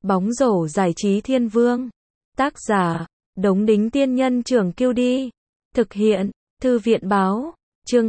Bóng rổ giải trí thiên vương. Tác giả, Đống Đính Tiên Nhân Trưởng QD. Thực hiện, Thư viện Báo. Chương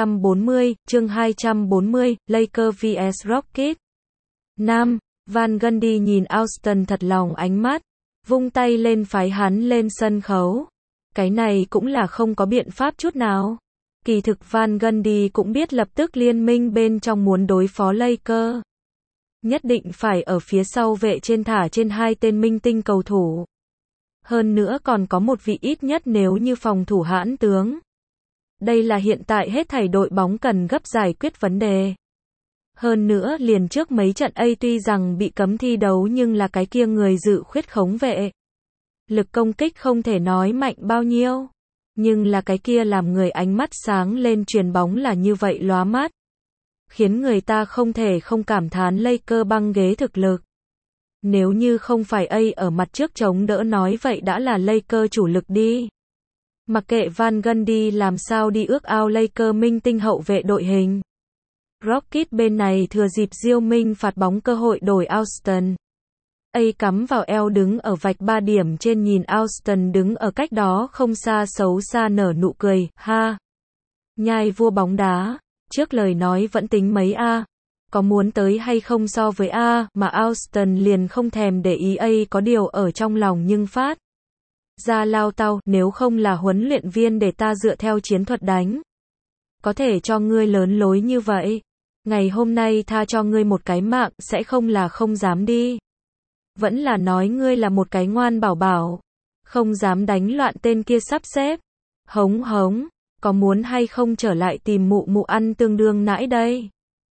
240, Lakers vs Rockets. Nam, Van Gundy nhìn Houston thật lòng ánh mắt, vung tay lên phái hắn lên sân khấu. Cái này cũng là không có biện pháp chút nào. Kỳ thực Van Gundy cũng biết lập tức liên minh bên trong muốn đối phó Lakers. Nhất định phải ở phía sau vệ trên thả trên hai tên minh tinh cầu thủ. Hơn nữa còn có một vị ít nhất nếu như phòng thủ hãn tướng. Đây là hiện tại hết thảy đội bóng cần gấp giải quyết vấn đề. Hơn nữa liền trước mấy trận A tuy rằng bị cấm thi đấu nhưng là cái kia người dự khuyết khống vệ. Lực công kích không thể nói mạnh bao nhiêu. Nhưng là cái kia làm người ánh mắt sáng lên chuyền bóng là như vậy lóa mắt. Khiến người ta không thể không cảm thán Lakers băng ghế thực lực. Nếu như không phải A ở mặt trước chống đỡ nói vậy đã là Lakers chủ lực đi. Mặc kệ Van Gundy làm sao đi ước ao Lakers minh tinh hậu vệ đội hình. Rockets bên này thừa dịp Diêu Minh phạt bóng cơ hội đổi Houston. A cắm vào eo đứng ở vạch 3 điểm trên nhìn Houston đứng ở cách đó không xa xấu xa nở nụ cười, ha. Nhai vua bóng đá, trước lời nói vẫn tính mấy A. Có muốn tới hay không so với A mà Houston liền không thèm để ý A có điều ở trong lòng nhưng phát. Ra lao tao, nếu không là huấn luyện viên để ta dựa theo chiến thuật đánh. Có thể cho ngươi lớn lối như vậy. Ngày hôm nay tha cho ngươi một cái mạng sẽ không là không dám đi. Vẫn là nói ngươi là một cái ngoan bảo bảo. Không dám đánh loạn tên kia sắp xếp. Hống hống, có muốn hay không trở lại tìm mụ mụ ăn tương đương nãi đây.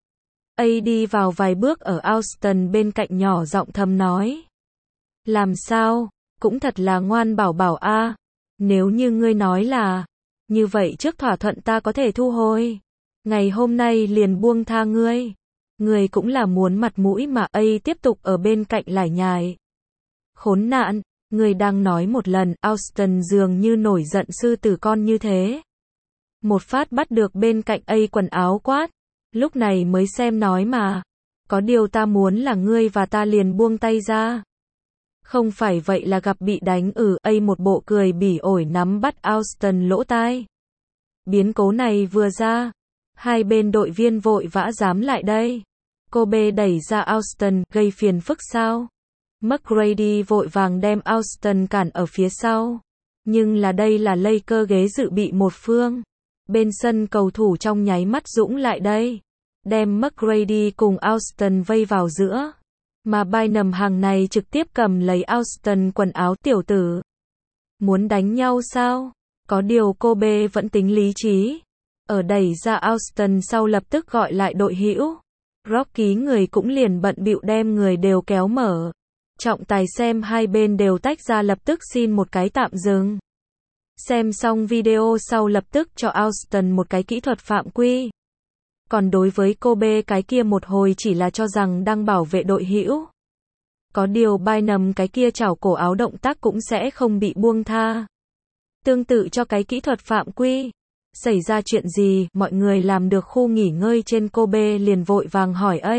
A đi vào vài bước ở Houston bên cạnh nhỏ giọng thầm nói. Làm sao, cũng thật là ngoan bảo bảo a. Nếu như ngươi nói là, như vậy trước thỏa thuận ta có thể thu hồi. Ngày hôm nay liền buông tha ngươi. Ngươi cũng là muốn mặt mũi mà A tiếp tục ở bên cạnh lải nhải. Khốn nạn, ngươi đang nói một lần, Houston dường như nổi giận sư tử con như thế. Một phát bắt được bên cạnh A quần áo quát. Lúc này mới xem nói mà. Có điều ta muốn là ngươi và ta liền buông tay ra. Không phải vậy là gặp bị đánh A một bộ cười bỉ ổi nắm bắt Houston lỗ tai. Biến cố này vừa ra. Hai bên đội viên vội vã dám lại đây. Kobe đẩy ra Houston, gây phiền phức sao? McGrady vội vàng đem Houston cản ở phía sau. Nhưng là đây là Lakers ghế dự bị một phương. Bên sân cầu thủ trong nháy mắt dũng lại đây. Đem McGrady cùng Houston vây vào giữa. Mà Bynum hàng này trực tiếp cầm lấy Houston quần áo tiểu tử. Muốn đánh nhau sao? Có điều Kobe vẫn tính lý trí. Ở đẩy ra Houston sau lập tức gọi lại đội hữu. Rocky người cũng liền bận bịu đem người đều kéo mở. Trọng tài xem hai bên đều tách ra lập tức xin một cái tạm dừng. Xem xong video sau lập tức cho Houston một cái kỹ thuật phạm quy. Còn đối với Kobe cái kia một hồi chỉ là cho rằng đang bảo vệ đội hữu. Có điều Bynum cái kia chảo cổ áo động tác cũng sẽ không bị buông tha. Tương tự cho cái kỹ thuật phạm quy. Xảy ra chuyện gì, mọi người làm được khu nghỉ ngơi trên Kobe liền vội vàng hỏi A.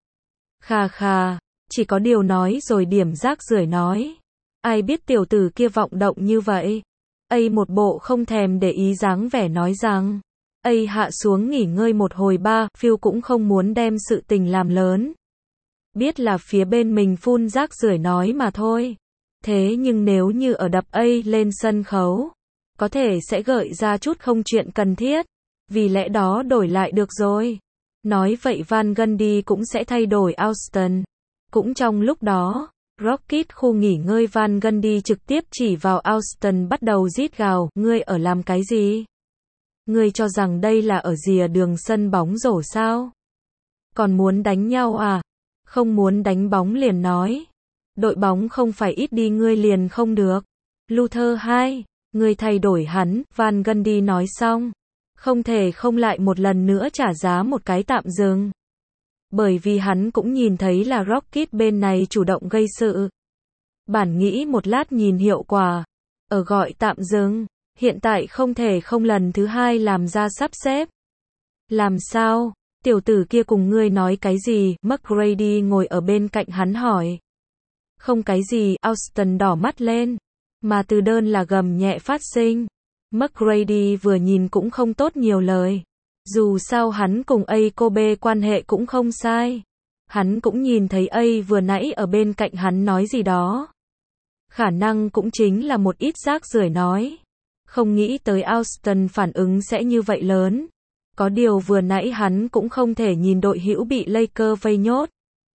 Khà khà, chỉ có điều nói rồi điểm rác rưởi nói. Ai biết tiểu tử kia vọng động như vậy. A một bộ không thèm để ý dáng vẻ nói rằng. A hạ xuống nghỉ ngơi một hồi ba, Phil cũng không muốn đem sự tình làm lớn. Biết là phía bên mình phun rác rưởi nói mà thôi. Thế nhưng nếu như ở đập A lên sân khấu. Có thể sẽ gợi ra chút không chuyện cần thiết. Vì lẽ đó đổi lại được rồi. Nói vậy Van Gundy cũng sẽ thay đổi Houston. Cũng trong lúc đó, Rockets khu nghỉ ngơi Van Gundy trực tiếp chỉ vào Houston bắt đầu rít gào. Ngươi ở làm cái gì? Ngươi cho rằng đây là ở rìa đường sân bóng rổ sao? Còn muốn đánh nhau à? Không muốn đánh bóng liền nói. Đội bóng không phải ít đi ngươi liền không được. Luther 2. Người thay đổi hắn, Van Gundy nói xong. Không thể không lại một lần nữa trả giá một cái tạm dừng. Bởi vì hắn cũng nhìn thấy là Rockets bên này chủ động gây sự. Bản nghĩ một lát nhìn hiệu quả. Ở gọi tạm dừng, hiện tại không thể không lần thứ hai làm ra sắp xếp. Làm sao? Tiểu tử kia cùng ngươi nói cái gì? McGrady ngồi ở bên cạnh hắn hỏi. Không cái gì, Austin đỏ mắt lên. Mà từ đơn là gầm nhẹ phát sinh. McGrady vừa nhìn cũng không tốt nhiều lời. Dù sao hắn cùng A Kobe quan hệ cũng không sai. Hắn cũng nhìn thấy A vừa nãy ở bên cạnh hắn nói gì đó. Khả năng cũng chính là một ít rác rưởi nói. Không nghĩ tới Austin phản ứng sẽ như vậy lớn. Có điều vừa nãy hắn cũng không thể nhìn đội hữu bị Lakers vây nhốt.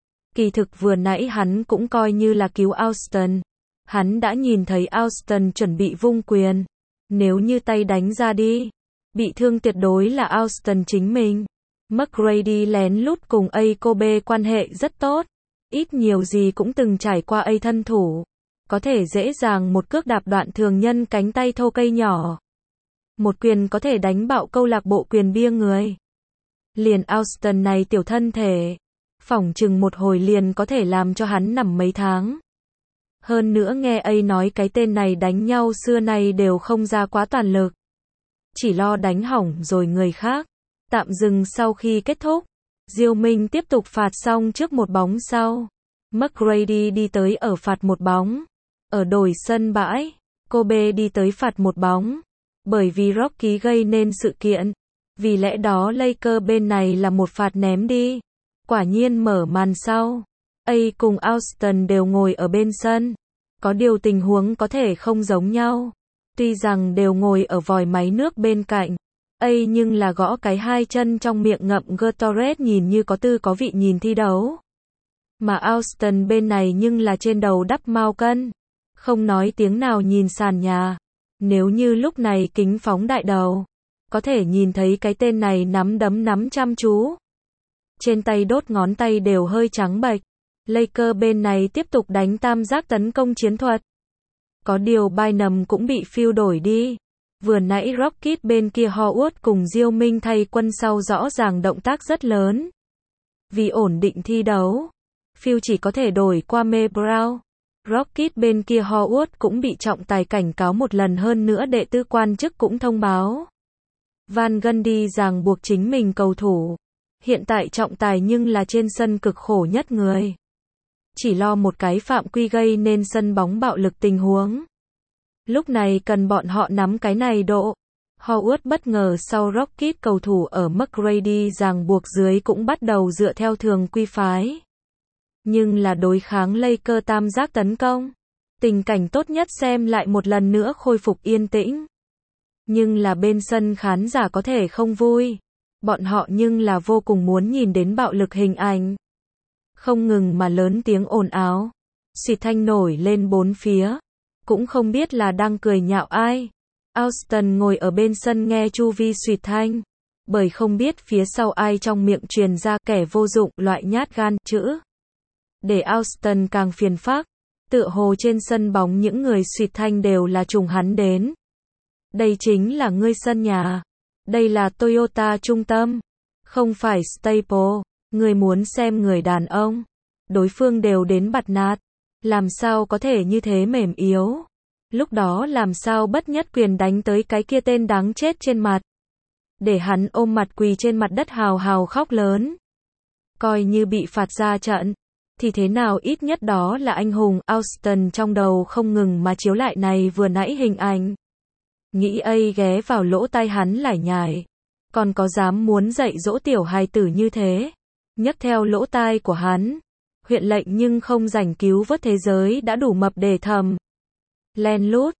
Kỳ thực vừa nãy hắn cũng coi như là cứu Austin. Hắn đã nhìn thấy Austin chuẩn bị vung quyền. Nếu như tay đánh ra đi, bị thương tuyệt đối là Austin chính mình. McGrady lén lút cùng A Kobe quan hệ rất tốt. Ít nhiều gì cũng từng trải qua A thân thủ. Có thể dễ dàng một cước đạp đoạn thường nhân cánh tay thô cây nhỏ. Một quyền có thể đánh bạo câu lạc bộ quyền bia người. Liền Austin này tiểu thân thể. Phỏng chừng một hồi liền có thể làm cho hắn nằm mấy tháng. Hơn nữa nghe A nói cái tên này đánh nhau xưa nay đều không ra quá toàn lực. Chỉ lo đánh hỏng rồi người khác. Tạm dừng sau khi kết thúc. Diêu Minh tiếp tục phạt xong trước một bóng sau. McGrady đi tới ở phạt một bóng. Ở đổi sân bãi, Kobe đi tới phạt một bóng. Bởi vì Rocky gây nên sự kiện. Vì lẽ đó Lakers bên này là một phạt ném đi. Quả nhiên mở màn sau. A cùng Austin đều ngồi ở bên sân. Có điều tình huống có thể không giống nhau. Tuy rằng đều ngồi ở vòi máy nước bên cạnh. A nhưng là gõ cái hai chân trong miệng ngậm Gatorade nhìn như có tư có vị nhìn thi đấu. Mà Austin bên này nhưng là trên đầu đắp mao cân. Không nói tiếng nào nhìn sàn nhà. Nếu như lúc này kính phóng đại đầu. Có thể nhìn thấy cái tên này nắm đấm nắm chăm chú. Trên tay đốt ngón tay đều hơi trắng bệch. Lakers bên này tiếp tục đánh tam giác tấn công chiến thuật. Có điều Bynum cũng bị phiêu đổi đi. Vừa nãy Rockets bên kia Howard cùng Diêu Minh thay quân sau rõ ràng động tác rất lớn. Vì ổn định thi đấu, phiêu chỉ có thể đổi qua Mê Brown. Rockets bên kia Howard cũng bị trọng tài cảnh cáo một lần hơn nữa đệ tư quan chức cũng thông báo. Van Gundy ràng buộc chính mình cầu thủ. Hiện tại trọng tài nhưng là trên sân cực khổ nhất người. Chỉ lo một cái phạm quy gây nên sân bóng bạo lực tình huống. Lúc này cần bọn họ nắm cái này độ. Howard bất ngờ sau Rockets cầu thủ ở McGrady ràng buộc dưới cũng bắt đầu dựa theo thường quy phái. Nhưng là đối kháng Lakers tam giác tấn công. Tình cảnh tốt nhất xem lại một lần nữa khôi phục yên tĩnh. Nhưng là bên sân khán giả có thể không vui. Bọn họ nhưng là vô cùng muốn nhìn đến bạo lực hình ảnh. Không ngừng mà lớn tiếng ồn ào. Xịt thanh nổi lên bốn phía. Cũng không biết là đang cười nhạo ai. Austin ngồi ở bên sân nghe chu vi xịt thanh. Bởi không biết phía sau ai trong miệng truyền ra kẻ vô dụng loại nhát gan chữ. Để Austin càng phiền phức. Tựa hồ trên sân bóng những người xịt thanh đều là trùng hắn đến. Đây chính là ngươi sân nhà. Đây là Toyota trung tâm. Không phải Staple. Người muốn xem người đàn ông. Đối phương đều đến bặt nạt. Làm sao có thể như thế mềm yếu. Lúc đó làm sao bất nhất quyền đánh tới cái kia tên đáng chết trên mặt. Để hắn ôm mặt quỳ trên mặt đất hào hào khóc lớn. Coi như bị phạt ra trận. Thì thế nào ít nhất đó là anh hùng. Austin trong đầu không ngừng mà chiếu lại này vừa nãy hình ảnh. Nghĩ A ghé vào lỗ tai hắn lải nhải. Còn có dám muốn dạy dỗ tiểu hài tử như thế. Nhấc theo lỗ tai của hắn. Huyện lệnh nhưng không rảnh cứu vớt thế giới đã đủ mập để thầm. Len lút.